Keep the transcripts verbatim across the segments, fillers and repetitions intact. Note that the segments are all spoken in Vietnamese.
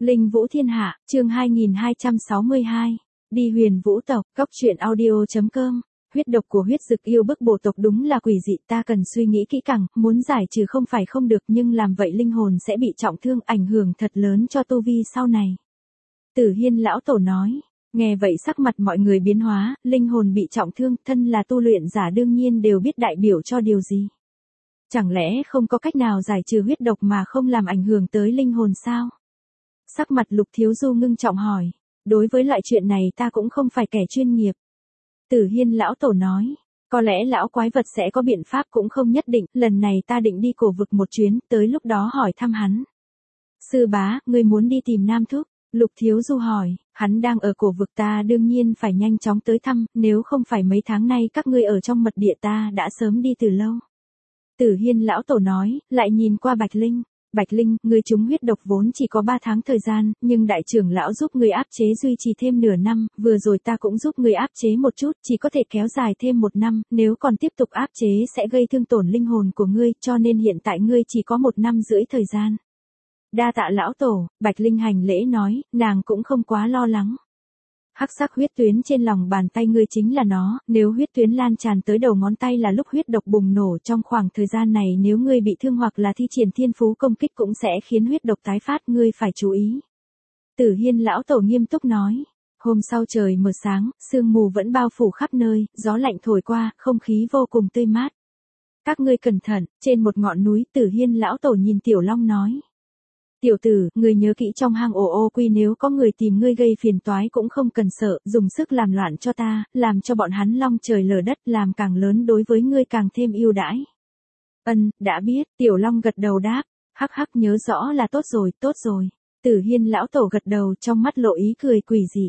Linh Vũ Thiên Hạ, chương hai nghìn hai trăm sáu mươi hai. Đi Huyền Vũ tộc, cốc truyện audio chấm com. Huyết độc của huyết dực yêu bức bộ tộc đúng là quỷ dị, ta cần suy nghĩ kỹ càng, muốn giải trừ không phải không được, nhưng làm vậy linh hồn sẽ bị trọng thương, ảnh hưởng thật lớn cho tu vi sau này. Tử Hiên lão tổ nói. Nghe vậy sắc mặt mọi người biến hóa, linh hồn bị trọng thương, thân là tu luyện giả đương nhiên đều biết đại biểu cho điều gì. Chẳng lẽ không có cách nào giải trừ huyết độc mà không làm ảnh hưởng tới linh hồn sao? Sắc mặt Lục Thiếu Du ngưng trọng hỏi. Đối với loại chuyện này ta cũng không phải kẻ chuyên nghiệp. Tử Hiên lão tổ nói. Có lẽ lão quái vật sẽ có biện pháp cũng không nhất định, lần này ta định đi cổ vực một chuyến, tới lúc đó hỏi thăm hắn. Sư bá, ngươi muốn đi tìm Nam Thúc? Lục Thiếu Du hỏi, hắn đang ở cổ vực, ta đương nhiên phải nhanh chóng tới thăm, nếu không phải mấy tháng nay các ngươi ở trong mật địa ta đã sớm đi từ lâu. Tử Hiên lão tổ nói, lại nhìn qua Bạch Linh. Bạch Linh, ngươi trúng huyết độc vốn chỉ có ba tháng thời gian, nhưng đại trưởng lão giúp ngươi áp chế duy trì thêm nửa năm, vừa rồi ta cũng giúp ngươi áp chế một chút, chỉ có thể kéo dài thêm một năm, nếu còn tiếp tục áp chế sẽ gây thương tổn linh hồn của ngươi, cho nên hiện tại ngươi chỉ có một năm rưỡi thời gian. Đa tạ lão tổ, Bạch Linh hành lễ nói, nàng cũng không quá lo lắng. Hắc sắc huyết tuyến trên lòng bàn tay ngươi chính là nó, nếu huyết tuyến lan tràn tới đầu ngón tay là lúc huyết độc bùng nổ, trong khoảng thời gian này nếu ngươi bị thương hoặc là thi triển thiên phú công kích cũng sẽ khiến huyết độc tái phát, ngươi phải chú ý. Tử Hiên lão tổ nghiêm túc nói. Hôm sau trời mờ sáng, sương mù vẫn bao phủ khắp nơi, gió lạnh thổi qua, không khí vô cùng tươi mát. Các ngươi cẩn thận, trên một ngọn núi, Tử Hiên lão tổ nhìn Tiểu Long nói. Tiểu tử, ngươi nhớ kỹ trong hang ổ ô quy nếu có người tìm ngươi gây phiền toái cũng không cần sợ, dùng sức làm loạn cho ta, làm cho bọn hắn long trời lở đất, làm càng lớn đối với ngươi càng thêm yêu đãi. Ân, đã biết, Tiểu Long gật đầu đáp, hắc hắc nhớ rõ là tốt rồi, tốt rồi. Tử Hiên lão tổ gật đầu, trong mắt lộ ý cười quỷ dị.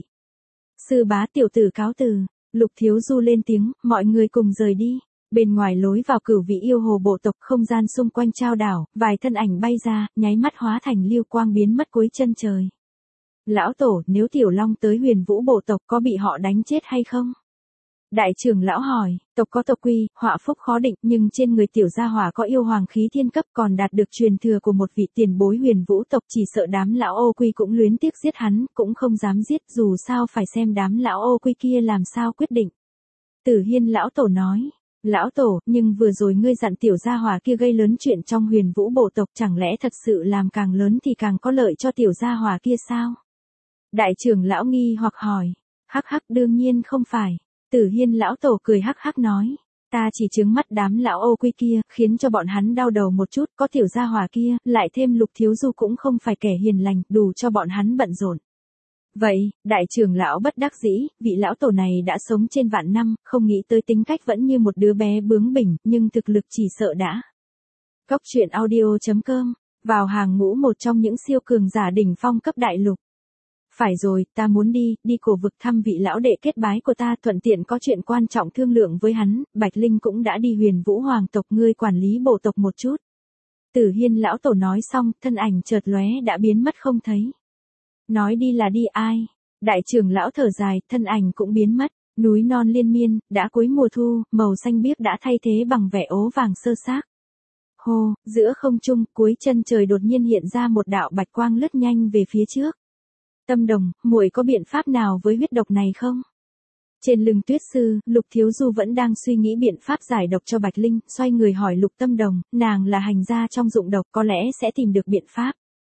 Sư bá tiểu tử cáo từ, Lục Thiếu Du lên tiếng, mọi người cùng rời đi. Bên ngoài lối vào cửu vị yêu hồ bộ tộc, không gian xung quanh trao đảo, vài thân ảnh bay ra, nháy mắt hóa thành lưu quang biến mất cuối chân trời. Lão tổ, nếu Tiểu Long tới Huyền Vũ bộ tộc có bị họ đánh chết hay không? Đại trưởng lão hỏi, tộc có tộc quy, họa phúc khó định, nhưng trên người tiểu gia hỏa có yêu hoàng khí thiên cấp, còn đạt được truyền thừa của một vị tiền bối Huyền Vũ tộc, chỉ sợ đám lão ô quy cũng luyến tiếc giết hắn, cũng không dám giết, dù sao phải xem đám lão ô quy kia làm sao quyết định. Tử Hiên lão tổ nói. Lão tổ, nhưng vừa rồi ngươi dặn tiểu gia hỏa kia gây lớn chuyện trong Huyền Vũ bộ tộc, chẳng lẽ thật sự làm càng lớn thì càng có lợi cho tiểu gia hỏa kia sao? Đại trưởng lão nghi hoặc hỏi. Hắc hắc đương nhiên không phải. Tử Hiên lão tổ cười hắc hắc nói. Ta chỉ trướng mắt đám lão ô quy kia, khiến cho bọn hắn đau đầu một chút, có tiểu gia hỏa kia, lại thêm Lục Thiếu Du cũng không phải kẻ hiền lành, đủ cho bọn hắn bận rộn. Vậy, đại trưởng lão bất đắc dĩ, vị lão tổ này đã sống trên vạn năm, không nghĩ tới tính cách vẫn như một đứa bé bướng bỉnh, nhưng thực lực chỉ sợ đã. Cốc truyện audio chấm com, vào hàng ngũ một trong những siêu cường giả đỉnh phong cấp đại lục. Phải rồi, ta muốn đi, đi cổ vực thăm vị lão đệ kết bái của ta, thuận tiện có chuyện quan trọng thương lượng với hắn, Bạch Linh cũng đã đi Huyền Vũ hoàng tộc, ngươi quản lý bộ tộc một chút. Tử Hiên lão tổ nói xong, thân ảnh chợt lóe đã biến mất không thấy. Nói đi là đi ai? Đại trưởng lão thở dài, thân ảnh cũng biến mất, núi non liên miên, đã cuối mùa thu, màu xanh biếc đã thay thế bằng vẻ ố vàng sơ xác. Hô, giữa không trung, cuối chân trời đột nhiên hiện ra một đạo bạch quang lướt nhanh về phía trước. Tâm Đồng, muội có biện pháp nào với huyết độc này không? Trên lưng Tuyết Sư, Lục Thiếu Du vẫn đang suy nghĩ biện pháp giải độc cho Bạch Linh, xoay người hỏi Lục Tâm Đồng, nàng là hành gia trong dụng độc, có lẽ sẽ tìm được biện pháp.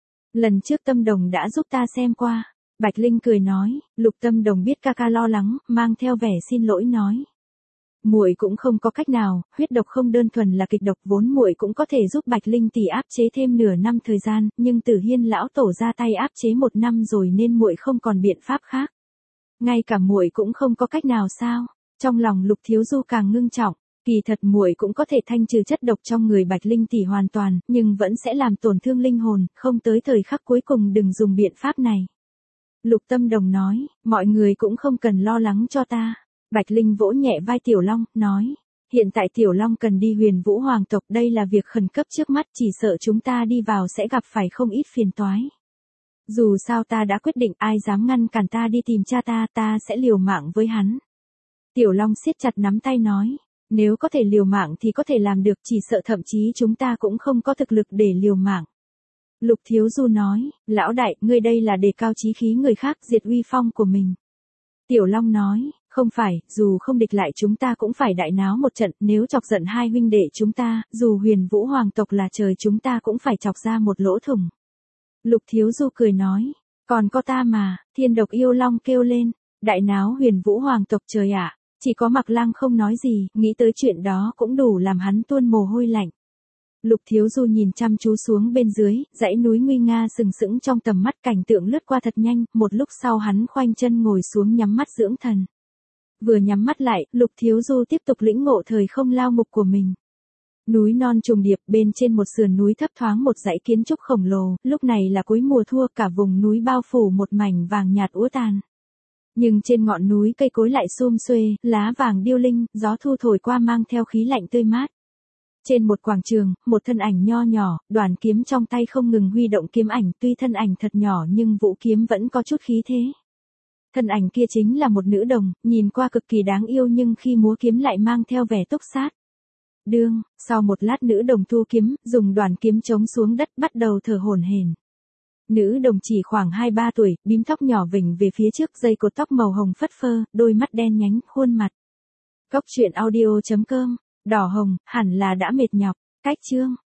Lần trước Tâm Đồng đã giúp ta xem qua. Bạch Linh cười nói, Lục Tâm Đồng biết ca ca lo lắng, mang theo vẻ xin lỗi nói. Muội cũng không có cách nào, huyết độc không đơn thuần là kịch độc, vốn muội cũng có thể giúp Bạch Linh tỷ áp chế thêm nửa năm thời gian, nhưng Tử Hiên lão tổ ra tay áp chế một năm rồi nên muội không còn biện pháp khác. Ngay cả muội cũng không có cách nào sao? Trong lòng Lục Thiếu Du càng ngưng trọng. Kỳ thật muội cũng có thể thanh trừ chất độc trong người Bạch Linh tỷ hoàn toàn, nhưng vẫn sẽ làm tổn thương linh hồn, không tới thời khắc cuối cùng đừng dùng biện pháp này. Lục Tâm Đồng nói, mọi người cũng không cần lo lắng cho ta. Bạch Linh vỗ nhẹ vai Tiểu Long, nói, hiện tại Tiểu Long cần đi Huyền Vũ hoàng tộc, đây là việc khẩn cấp trước mắt, chỉ sợ chúng ta đi vào sẽ gặp phải không ít phiền toái. Dù sao ta đã quyết định, ai dám ngăn cản ta đi tìm cha ta, ta sẽ liều mạng với hắn. Tiểu Long siết chặt nắm tay nói. Nếu có thể liều mạng thì có thể làm được, chỉ sợ thậm chí chúng ta cũng không có thực lực để liều mạng. Lục Thiếu Du nói, lão đại, ngươi đây là đề cao chí khí người khác, diệt uy phong của mình. Tiểu Long nói, không phải, dù không địch lại chúng ta cũng phải đại náo một trận, nếu chọc giận hai huynh đệ chúng ta, dù Huyền Vũ hoàng tộc là trời chúng ta cũng phải chọc ra một lỗ thủng. Lục Thiếu Du cười nói, còn có ta mà, Thiên Độc Yêu Long kêu lên, đại náo Huyền Vũ hoàng tộc trời ạ. Chỉ có Mạc Lăng không nói gì, nghĩ tới chuyện đó cũng đủ làm hắn tuôn mồ hôi lạnh. Lục Thiếu Du nhìn chăm chú xuống bên dưới, dãy núi nguy nga sừng sững trong tầm mắt, cảnh tượng lướt qua thật nhanh, một lúc sau hắn khoanh chân ngồi xuống nhắm mắt dưỡng thần. Vừa nhắm mắt lại, Lục Thiếu Du tiếp tục lĩnh ngộ thời không lao mục của mình. Núi non trùng điệp, bên trên một sườn núi thấp thoáng một dãy kiến trúc khổng lồ, lúc này là cuối mùa thu, cả vùng núi bao phủ một mảnh vàng nhạt úa tàn. Nhưng trên ngọn núi cây cối lại sum xuê, lá vàng điêu linh, gió thu thổi qua mang theo khí lạnh tươi mát. Trên một quảng trường, một thân ảnh nho nhỏ, đoàn kiếm trong tay không ngừng huy động kiếm ảnh, tuy thân ảnh thật nhỏ nhưng vũ kiếm vẫn có chút khí thế. Thân ảnh kia chính là một nữ đồng, nhìn qua cực kỳ đáng yêu nhưng khi múa kiếm lại mang theo vẻ túc sát. Đương, sau một lát nữ đồng thu kiếm, dùng đoàn kiếm chống xuống đất bắt đầu thở hổn hển. Nữ đồng chỉ khoảng hai ba tuổi, bím tóc nhỏ vểnh về phía trước, dây cột tóc màu hồng phất phơ, đôi mắt đen nhánh, khuôn mặt. Cốc truyện audio chấm com, đỏ hồng, hẳn là đã mệt nhọc, cách chương.